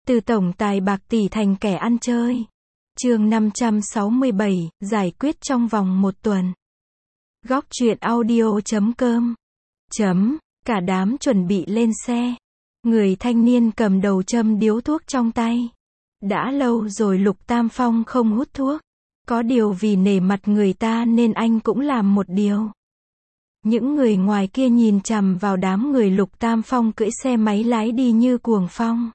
Từ tổng tài bạc tỷ thành kẻ ăn chơi. Chương 567, giải quyết trong vòng 1 tuần. Góc truyện audio.com. Cả đám chuẩn bị lên xe. Người thanh niên cầm đầu châm điếu thuốc trong tay. Đã lâu rồi Lục Tam Phong không hút thuốc. Có điều vì nể mặt người ta nên anh cũng làm một điều. Những người ngoài kia nhìn chằm vào đám người Lục Tam Phong cưỡi xe máy lái đi như cuồng phong.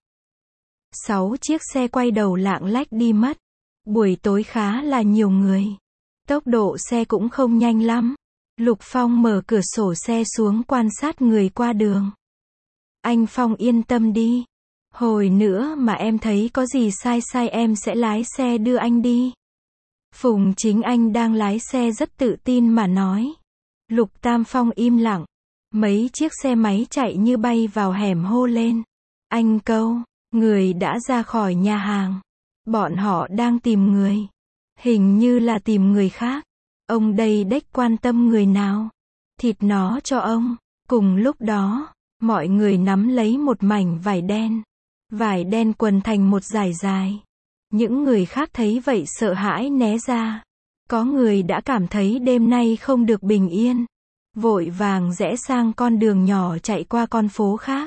6 chiếc xe quay đầu lạng lách đi mất. Buổi tối khá là nhiều người. Tốc độ xe cũng không nhanh lắm. Lục Phong mở cửa sổ xe xuống quan sát người qua đường. Anh Phong yên tâm đi. Hồi nữa mà em thấy có gì sai em sẽ lái xe đưa anh đi. Phùng Chính Anh đang lái xe rất tự tin mà nói. Lục Tam Phong im lặng. Mấy chiếc xe máy chạy như bay vào hẻm hô lên. Anh Câu, người đã ra khỏi nhà hàng. Bọn họ đang tìm người. Hình như là tìm người khác. Ông đây đếch quan tâm người nào. Thịt nó cho ông. Cùng lúc đó, mọi người nắm lấy một mảnh vải đen. Vải đen quần thành một dải dài. Những người khác thấy vậy sợ hãi né ra. Có người đã cảm thấy đêm nay không được bình yên. Vội vàng rẽ sang con đường nhỏ chạy qua con phố khác.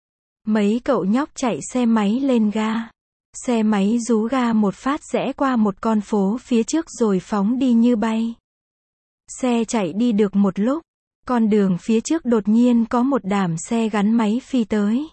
Mấy cậu nhóc chạy xe máy lên ga. Xe máy rú ga một phát rẽ qua một con phố phía trước rồi phóng đi như bay. Xe chạy đi được một lúc. Con đường phía trước đột nhiên có một đám xe gắn máy phi tới.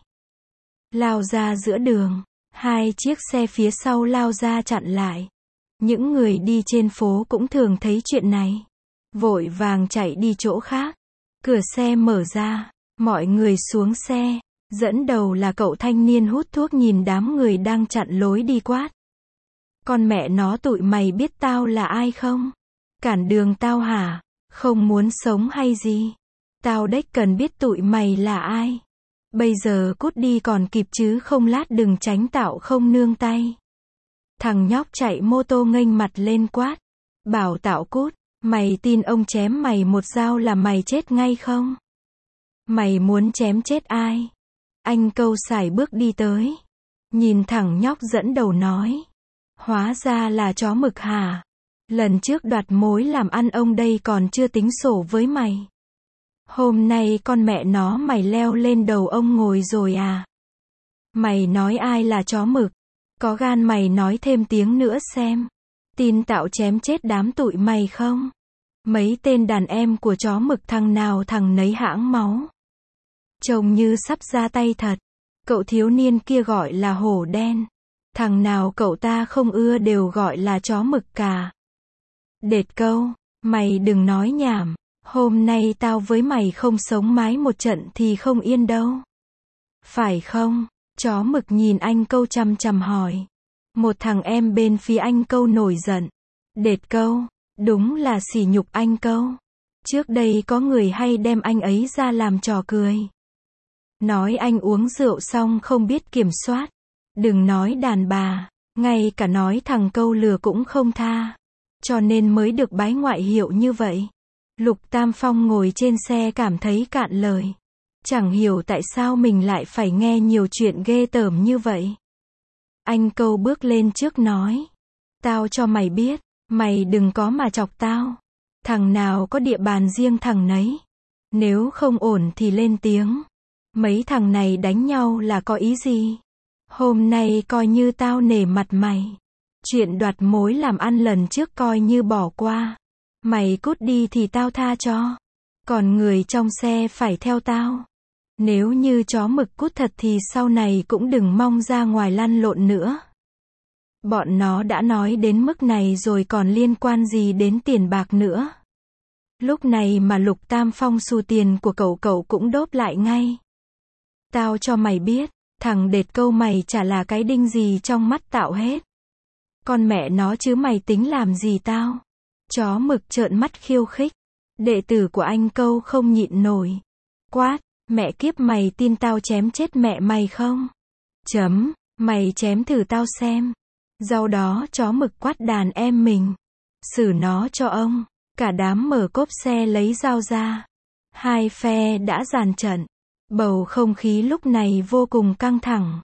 Lao ra giữa đường. 2 chiếc xe phía sau lao ra chặn lại. Những người đi trên phố cũng thường thấy chuyện này. Vội vàng chạy đi chỗ khác. Cửa xe mở ra. Mọi người xuống xe. Dẫn đầu là cậu thanh niên hút thuốc nhìn đám người đang chặn lối đi quát. Con mẹ nó tụi mày biết tao là ai không? Cản đường tao hả? Không muốn sống hay gì? Tao đếch cần biết tụi mày là ai. Bây giờ cút đi còn kịp chứ không lát đừng tránh tao không nương tay. Thằng nhóc chạy mô tô nghênh mặt lên quát. Bảo tao cút, mày tin ông chém mày một dao là mày chết ngay không? Mày muốn chém chết ai? Anh Câu sải bước đi tới. Nhìn thằng nhóc dẫn đầu nói. Hóa ra là chó mực hả? Lần trước đoạt mối làm ăn ông đây còn chưa tính sổ với mày. Hôm nay con mẹ nó mày leo lên đầu ông ngồi rồi à? Mày nói ai là chó mực? Có gan mày nói thêm tiếng nữa xem. Tin tao chém chết đám tụi mày không? Mấy tên đàn em của chó mực thằng nào thằng nấy hãng máu. Trông như sắp ra tay thật. Cậu thiếu niên kia gọi là hổ đen. Thằng nào cậu ta không ưa đều gọi là chó mực cả. Đệt Câu, mày đừng nói nhảm. Hôm nay tao với mày không sống mái một trận thì không yên đâu. Phải không? Chó mực nhìn anh Câu chằm chằm hỏi. Một thằng em bên phía anh Câu nổi giận. Đệt Câu, đúng là sỉ nhục anh Câu. Trước đây có người hay đem anh ấy ra làm trò cười. Nói anh uống rượu xong không biết kiểm soát. Đừng nói đàn bà, ngay cả nói thằng Câu lừa cũng không tha. Cho nên mới được bái ngoại hiệu như vậy. Lục Tam Phong ngồi trên xe cảm thấy cạn lời. Chẳng hiểu tại sao mình lại phải nghe nhiều chuyện ghê tởm như vậy. Anh Câu bước lên trước nói. Tao cho mày biết, mày đừng có mà chọc tao. Thằng nào có địa bàn riêng thằng nấy. Nếu không ổn thì lên tiếng. Mấy thằng này đánh nhau là có ý gì? Hôm nay coi như tao nể mặt mày. Chuyện đoạt mối làm ăn lần trước coi như bỏ qua. Mày cút đi thì tao tha cho. Còn người trong xe phải theo tao. Nếu như chó mực cút thật thì sau này cũng đừng mong ra ngoài lăn lộn nữa. Bọn nó đã nói đến mức này rồi còn liên quan gì đến tiền bạc nữa. Lúc này mà Lục Tam Phong xù tiền của cậu cũng đốp lại ngay. Tao cho mày biết, thằng Đệt Câu mày chả là cái đinh gì trong mắt tao hết. Con mẹ nó chứ mày tính làm gì tao? Chó mực trợn mắt khiêu khích. Đệ tử của anh Câu không nhịn nổi. Quát, mẹ kiếp mày tin tao chém chết mẹ mày không? Mày chém thử tao xem. Sau đó chó mực quát đàn em mình. Xử nó cho ông. Cả đám mở cốp xe lấy dao ra. Hai phe đã dàn trận. Bầu không khí lúc này vô cùng căng thẳng.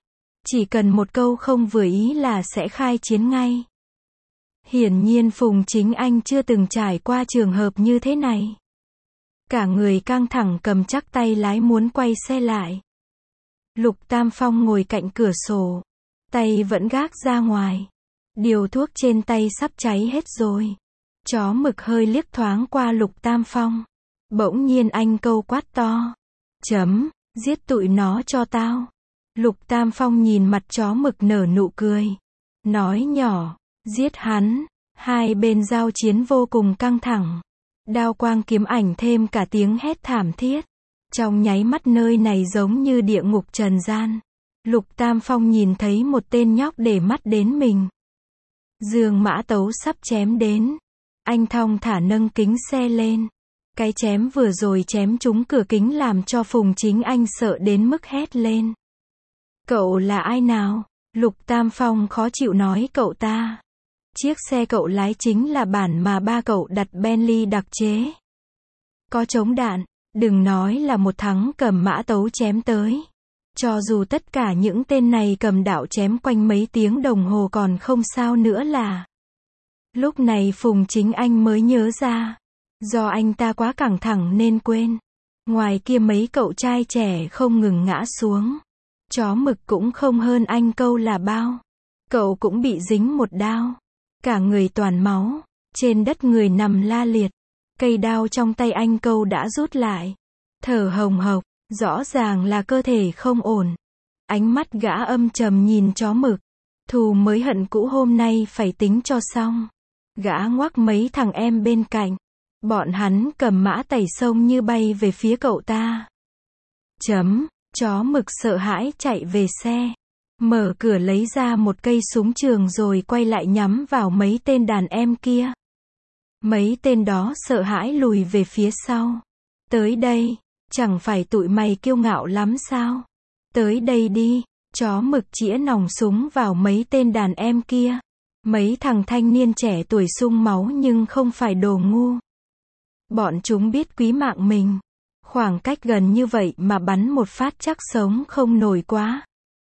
Chỉ cần một câu không vừa ý là sẽ khai chiến ngay. Hiển nhiên Phùng Chính Anh chưa từng trải qua trường hợp như thế này. Cả người căng thẳng cầm chắc tay lái muốn quay xe lại. Lục Tam Phong ngồi cạnh cửa sổ. Tay vẫn gác ra ngoài. Điều thuốc trên tay sắp cháy hết rồi. Chó mực hơi liếc thoáng qua Lục Tam Phong. Bỗng nhiên anh câu quát to. Giết tụi nó cho tao. Lục Tam Phong nhìn mặt chó mực nở nụ cười. Nói nhỏ, giết hắn. Hai bên giao chiến vô cùng căng thẳng. Đao quang kiếm ảnh thêm cả tiếng hét thảm thiết. Trong nháy mắt nơi này giống như địa ngục trần gian. Lục Tam Phong nhìn thấy một tên nhóc để mắt đến mình. Dương Mã Tấu sắp chém đến. Anh thong thả nâng kính xe lên. Cái chém vừa rồi chém trúng cửa kính làm cho Phùng Chính Anh sợ đến mức hét lên. Cậu là ai nào? Lục Tam Phong khó chịu nói cậu ta. Chiếc xe cậu lái chính là bản mà ba cậu đặt Bentley đặc chế. Có chống đạn, đừng nói là một thắng cầm mã tấu chém tới. Cho dù tất cả những tên này cầm đạo chém quanh mấy tiếng đồng hồ còn không sao nữa là. Lúc này Phùng Chính Anh mới nhớ ra. Do anh ta quá căng thẳng nên quên. Ngoài kia mấy cậu trai trẻ không ngừng ngã xuống. Chó mực cũng không hơn anh câu là bao. Cậu cũng bị dính một đao. Cả người toàn máu. Trên đất người nằm la liệt. Cây đao trong tay anh câu đã rút lại. Thở hồng hộc. Rõ ràng là cơ thể không ổn. Ánh mắt gã âm trầm nhìn chó mực. Thù mới hận cũ hôm nay phải tính cho xong. Gã ngoắc mấy thằng em bên cạnh. Bọn hắn cầm mã tẩy sông như bay về phía cậu ta. Chó mực sợ hãi chạy về xe. Mở cửa lấy ra một cây súng trường rồi quay lại nhắm vào mấy tên đàn em kia. Mấy tên đó sợ hãi lùi về phía sau. Tới đây, chẳng phải tụi mày kiêu ngạo lắm sao? Tới đây đi. Chó mực chĩa nòng súng vào mấy tên đàn em kia. Mấy thằng thanh niên trẻ tuổi sung máu nhưng không phải đồ ngu. Bọn chúng biết quý mạng mình. Khoảng cách gần như vậy mà bắn một phát chắc sống không nổi quá.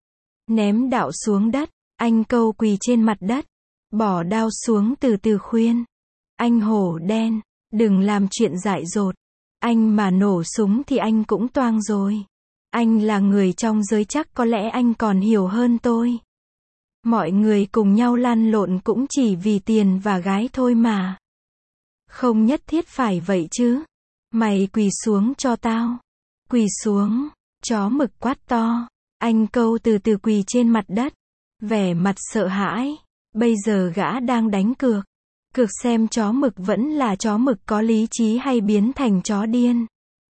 Ném đạo xuống đất. Anh câu quỳ trên mặt đất. Bỏ đao xuống từ từ khuyên. Anh hổ đen, đừng làm chuyện dại dột. Anh mà nổ súng thì anh cũng toang rồi. Anh là người trong giới chắc có lẽ anh còn hiểu hơn tôi. Mọi người cùng nhau lăn lộn cũng chỉ vì tiền và gái thôi mà. Không nhất thiết phải vậy chứ. Mày quỳ xuống cho tao. Quỳ xuống. Chó mực quát to. Anh câu từ từ quỳ trên mặt đất. Vẻ mặt sợ hãi. Bây giờ gã đang đánh cược. Cược xem chó mực vẫn là chó mực có lý trí hay biến thành chó điên.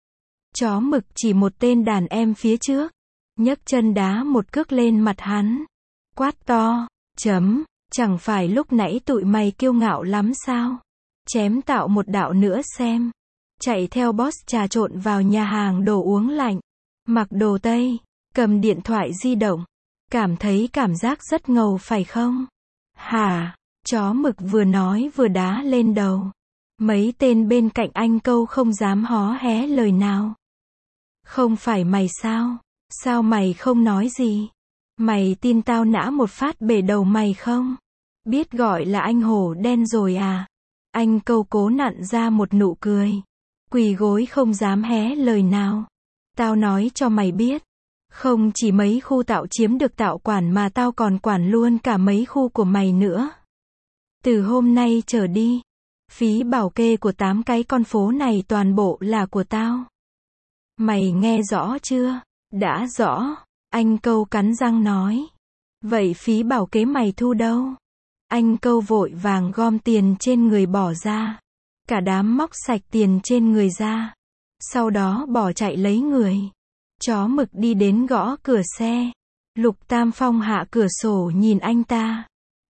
Chó mực chỉ một tên đàn em phía trước. Nhấc chân đá một cước lên mặt hắn. Quát to. Chẳng phải lúc nãy tụi mày kiêu ngạo lắm sao? Chém tạo một đạo nữa xem. Chạy theo boss trà trộn vào nhà hàng đồ uống lạnh. Mặc đồ Tây. Cầm điện thoại di động. Cảm thấy cảm giác rất ngầu phải không? Hả? Chó mực vừa nói vừa đá lên đầu. Mấy tên bên cạnh anh câu không dám hó hé lời nào. Không phải mày sao? Sao mày không nói gì? Mày tin tao nã một phát bể đầu mày không? Biết gọi là anh hổ đen rồi à? Anh câu cố nặn ra một nụ cười. Quỳ gối không dám hé lời nào. Tao nói cho mày biết. Không chỉ mấy khu tao chiếm được tao quản mà tao còn quản luôn cả mấy khu của mày nữa. Từ hôm nay trở đi, phí bảo kê của 8 cái con phố này toàn bộ là của tao. Mày nghe rõ chưa? Đã rõ. Anh câu cắn răng nói. Vậy phí bảo kê mày thu đâu? Anh câu vội vàng gom tiền trên người bỏ ra. Cả đám móc sạch tiền trên người ra. Sau đó bỏ chạy lấy người. Chó mực đi đến gõ cửa xe. Lục Tam Phong hạ cửa sổ nhìn anh ta.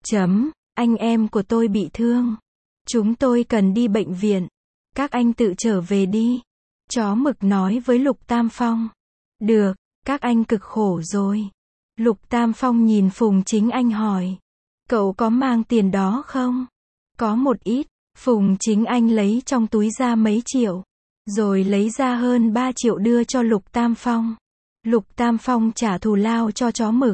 Anh em của tôi bị thương. Chúng tôi cần đi bệnh viện. Các anh tự trở về đi. Chó mực nói với Lục Tam Phong. Được, các anh cực khổ rồi. Lục Tam Phong nhìn Phùng Chính Anh hỏi. Cậu có mang tiền đó không? Có một ít. Phùng Chính Anh lấy trong túi ra mấy triệu. Rồi lấy ra hơn 3 triệu đưa cho Lục Tam Phong. Lục Tam Phong trả thù lao cho chó mực.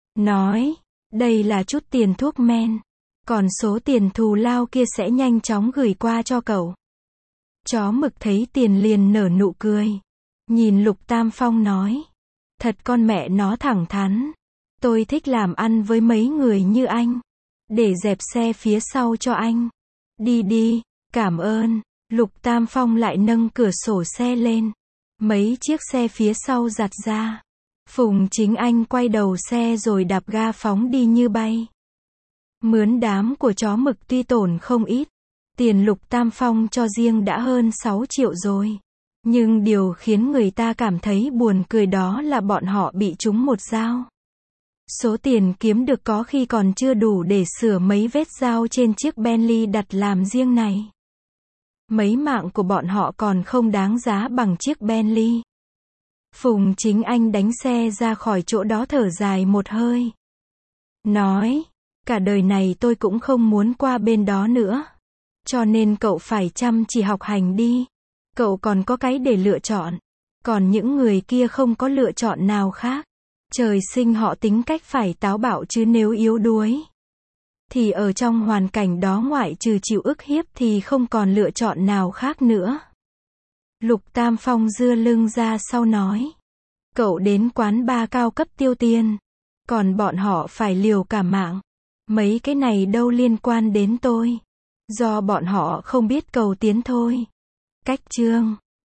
nói, đây là chút tiền thuốc men, còn số tiền thù lao kia sẽ nhanh chóng gửi qua cho cậu. Chó mực thấy tiền liền nở nụ cười. Nhìn Lục Tam Phong nói, thật con mẹ nó thẳng thắn. Tôi thích làm ăn với mấy người như anh. Để dẹp xe phía sau cho anh. Đi đi, cảm ơn. Lục Tam Phong lại nâng cửa sổ xe lên. Mấy chiếc xe phía sau giặt ra. Phùng Chính Anh quay đầu xe rồi đạp ga phóng đi như bay. Mướn đám của chó mực tuy tổn không ít. Tiền Lục Tam Phong cho riêng đã hơn 6 triệu rồi. Nhưng điều khiến người ta cảm thấy buồn cười đó là bọn họ bị trúng một dao. Số tiền kiếm được có khi còn chưa đủ để sửa mấy vết dao trên chiếc Bentley đặt làm riêng này. Mấy mạng của bọn họ còn không đáng giá bằng chiếc Bentley. Phùng Chính Anh đánh xe ra khỏi chỗ đó thở dài một hơi. Nói, cả đời này tôi cũng không muốn qua bên đó nữa. Cho nên cậu phải chăm chỉ học hành đi. Cậu còn có cái để lựa chọn. Còn những người kia không có lựa chọn nào khác. Trời sinh họ tính cách phải táo bạo chứ nếu yếu đuối. Thì ở trong hoàn cảnh đó ngoại trừ chịu ức hiếp thì không còn lựa chọn nào khác nữa. Lục Tam Phong dưa lưng ra sau nói. Cậu đến quán bar cao cấp tiêu tiền. Còn bọn họ phải liều cả mạng. Mấy cái này đâu liên quan đến tôi. Do bọn họ không biết cầu tiến thôi. Cách chương